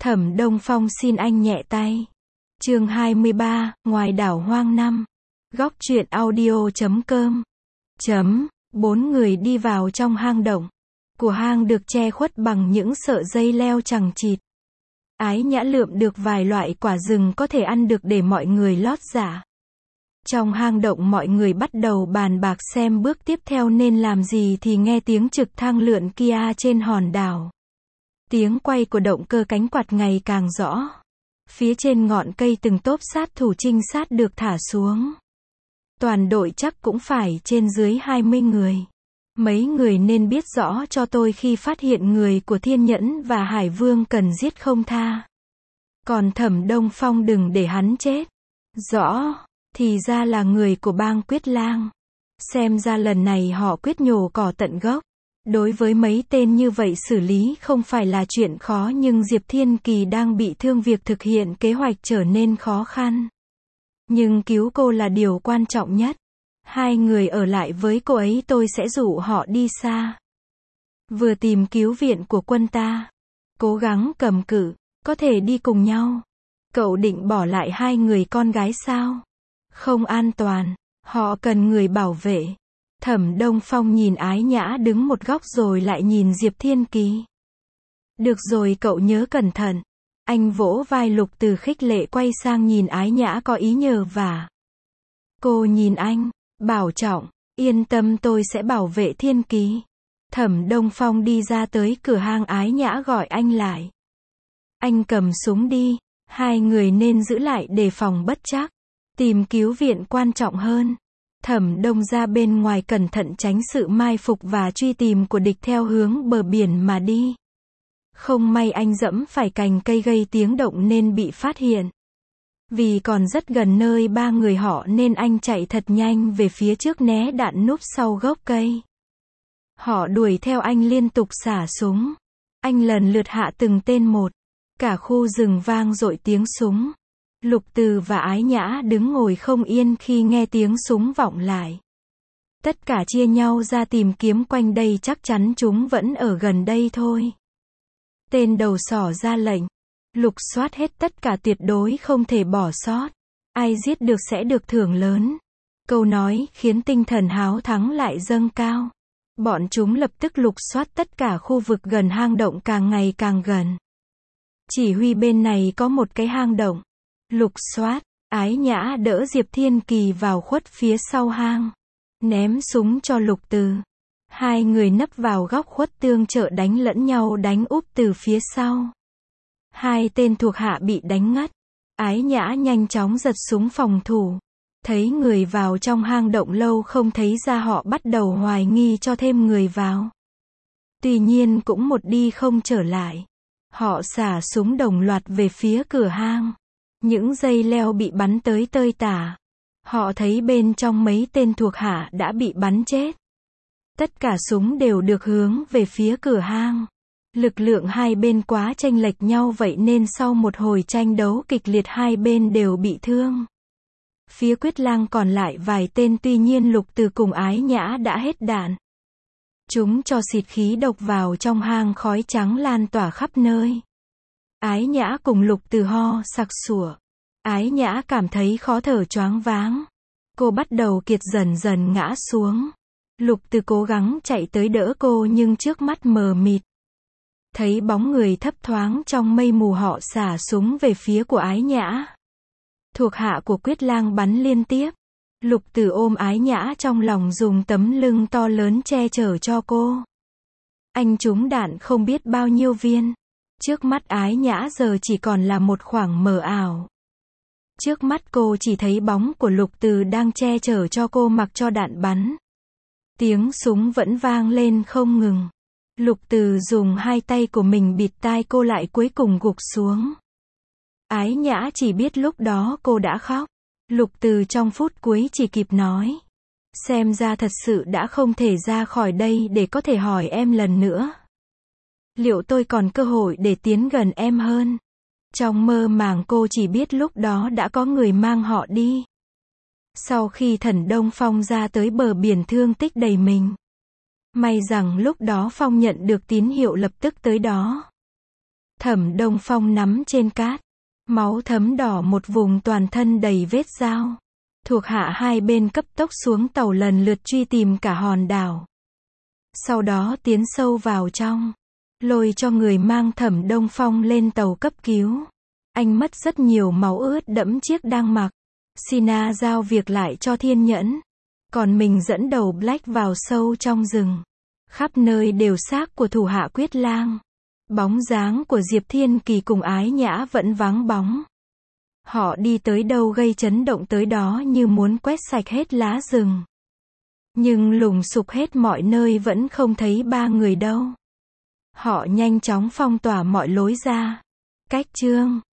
Thẩm Đông Phong xin anh nhẹ tay. Chương 23, ngoài đảo hoang 5. Góc truyện audio.com. 4 người đi vào trong hang động. Của hang được che khuất bằng những sợi dây leo chằng chịt. Ái Nhã lượm được vài loại quả rừng có thể ăn được để mọi người lót dạ. Trong hang động mọi người bắt đầu bàn bạc xem bước tiếp theo nên làm gì thì nghe tiếng trực thăng lượn kia trên hòn đảo. Tiếng quay của động cơ cánh quạt ngày càng rõ. Phía trên ngọn cây từng tốp sát thủ trinh sát được thả xuống. Toàn đội chắc cũng phải trên dưới 20 người. Mấy người nên biết rõ cho tôi khi phát hiện người của Thiên Nhẫn và Hải Vương cần giết không tha. Còn Thẩm Đông Phong đừng để hắn chết. Rõ, thì ra là người của bang Quyết Lang. Xem ra lần này họ quyết nhổ cỏ tận gốc. Đối với mấy tên như vậy xử lý không phải là chuyện khó, nhưng Diệp Thiên Kỳ đang bị thương, việc thực hiện kế hoạch trở nên khó khăn. Nhưng cứu cô là điều quan trọng nhất. 2 người ở lại với cô ấy, tôi sẽ rủ họ đi xa. Vừa tìm cứu viện của quân ta. Cố gắng cầm cự, có thể đi cùng nhau. Cậu định bỏ lại 2 người con gái sao? Không an toàn, họ cần người bảo vệ. Thẩm Đông Phong nhìn Ái Nhã đứng một góc rồi lại nhìn Diệp Thiên Kỳ. Được rồi, cậu nhớ cẩn thận. Anh vỗ vai Lục Từ khích lệ, quay sang nhìn Ái Nhã có ý nhờ vả. Cô nhìn anh, bảo trọng, yên tâm, tôi sẽ bảo vệ Thiên Kỳ. Thẩm Đông Phong đi ra tới cửa hang, Ái Nhã gọi anh lại. Anh cầm súng đi, 2 người nên giữ lại đề phòng bất trắc. Tìm cứu viện quan trọng hơn. Thẩm Đông ra bên ngoài cẩn thận tránh sự mai phục và truy tìm của địch theo hướng bờ biển mà đi. Không may anh dẫm phải cành cây gây tiếng động nên bị phát hiện. Vì còn rất gần nơi 3 người họ nên anh chạy thật nhanh về phía trước, né đạn núp sau gốc cây. Họ đuổi theo anh liên tục xả súng. Anh lần lượt hạ từng tên một. Cả khu rừng vang dội tiếng súng. Lục Từ và Ái Nhã đứng ngồi không yên khi nghe tiếng súng vọng lại. Tất cả chia nhau ra tìm kiếm quanh đây, chắc chắn chúng vẫn ở gần đây thôi. Tên đầu sỏ ra lệnh. Lục soát hết tất cả, tuyệt đối không thể bỏ sót. Ai giết được sẽ được thưởng lớn. Câu nói khiến tinh thần háo thắng lại dâng cao. Bọn chúng lập tức lục soát tất cả khu vực gần hang động, càng ngày càng gần. Chỉ huy bên này có một cái hang động. Lục soát, Ái Nhã đỡ Diệp Thiên Kỳ vào khuất phía sau hang. Ném súng cho Lục Từ. 2 người nấp vào góc khuất tương trợ đánh lẫn nhau, đánh úp từ phía sau. 2 tên thuộc hạ bị đánh ngất. Ái Nhã nhanh chóng giật súng phòng thủ. Thấy người vào trong hang động lâu không thấy ra, họ bắt đầu hoài nghi cho thêm người vào. Tuy nhiên cũng một đi không trở lại. Họ xả súng đồng loạt về phía cửa hang. Những dây leo bị bắn tới tơi tả. Họ thấy bên trong mấy tên thuộc hạ đã bị bắn chết. Tất cả súng đều được hướng về phía cửa hang. Lực lượng hai bên quá chênh lệch nhau, vậy nên sau một hồi tranh đấu kịch liệt, 2 bên đều bị thương. Phía Quyết Lang còn lại vài tên, tuy nhiên Lục Từ cùng Ái Nhã đã hết đạn. Chúng cho xịt khí độc vào trong hang, khói trắng lan tỏa khắp nơi. Ái Nhã cùng Lục Từ ho sặc sủa. Ái Nhã cảm thấy khó thở, choáng váng. Cô bắt đầu kiệt, dần dần ngã xuống. Lục Từ cố gắng chạy tới đỡ cô nhưng trước mắt mờ mịt. Thấy bóng người thấp thoáng trong mây mù, họ xả súng về phía của Ái Nhã. Thuộc hạ của Quyết Lang bắn liên tiếp. Lục Từ ôm Ái Nhã trong lòng, dùng tấm lưng to lớn che chở cho cô. Anh trúng đạn không biết bao nhiêu viên. Trước mắt Ái Nhã giờ chỉ còn là một khoảng mờ ảo. Trước mắt cô chỉ thấy bóng của Lục Từ đang che chở cho cô, mặc cho đạn bắn. Tiếng súng vẫn vang lên không ngừng. Lục Từ dùng 2 tay của mình bịt tai cô lại, cuối cùng gục xuống. Ái Nhã chỉ biết lúc đó cô đã khóc. Lục Từ trong phút cuối chỉ kịp nói. Xem ra thật sự đã không thể ra khỏi đây, để có thể hỏi em lần nữa. Liệu tôi còn cơ hội để tiến gần em hơn? Trong mơ màng cô chỉ biết lúc đó đã có người mang họ đi. Sau khi Thẩm Đông Phong ra tới bờ biển, thương tích đầy mình. May rằng lúc đó Phong nhận được tín hiệu lập tức tới đó. Thẩm Đông Phong nắm trên cát. Máu thấm đỏ một vùng, toàn thân đầy vết dao. Thuộc hạ hai bên cấp tốc xuống tàu lần lượt truy tìm cả hòn đảo. Sau đó tiến sâu vào trong. Lôi cho người mang Thẩm Đông Phong lên tàu cấp cứu. Anh mất rất nhiều máu, ướt đẫm chiếc đang mặc. Sina giao việc lại cho Thiên Nhẫn. Còn mình dẫn đầu Black vào sâu trong rừng. Khắp nơi đều xác của thủ hạ Quyết Lang. Bóng dáng của Diệp Thiên Kỳ cùng Ái Nhã vẫn vắng bóng. Họ đi tới đâu gây chấn động tới đó, như muốn quét sạch hết lá rừng. Nhưng lùng sục hết mọi nơi vẫn không thấy ba người đâu. Họ nhanh chóng phong tỏa mọi lối ra. Cách chương